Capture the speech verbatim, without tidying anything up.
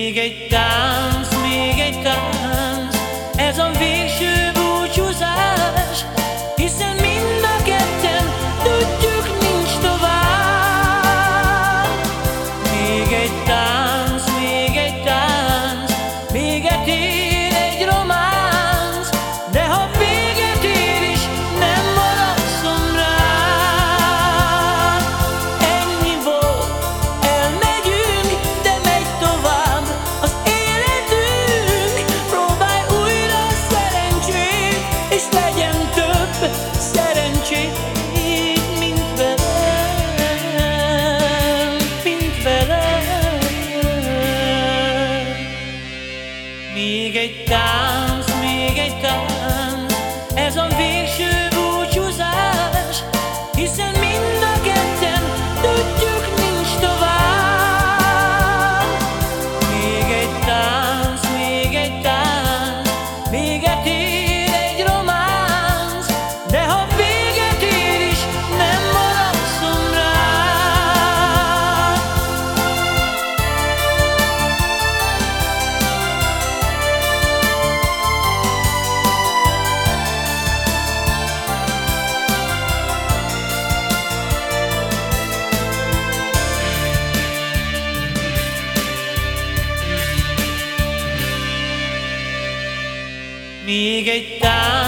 Még egy tánc, még egy tánc, ez a végső búcsúzás, hiszen mind a ketten tudjuk, nincs tovább. Még egy tánc, még egy tánc, véget ér egy románc, de ha véget ér is, nem maradszom rá. Ennyi volt, elmegyünk, de megy tovább az életünk. Próbálj újra a szerencsét, és legyen több szerencsét, mint velem, mint velem. Még egy tánc, még egy tánc, ez a végső búcsúzás, hiszen mind a ketten tudjuk, nincs tovább. Még egy tánc, még egy tánc, véget ér egy románc, de ha véget ér is, nem maradszom rá. Még egy tánc,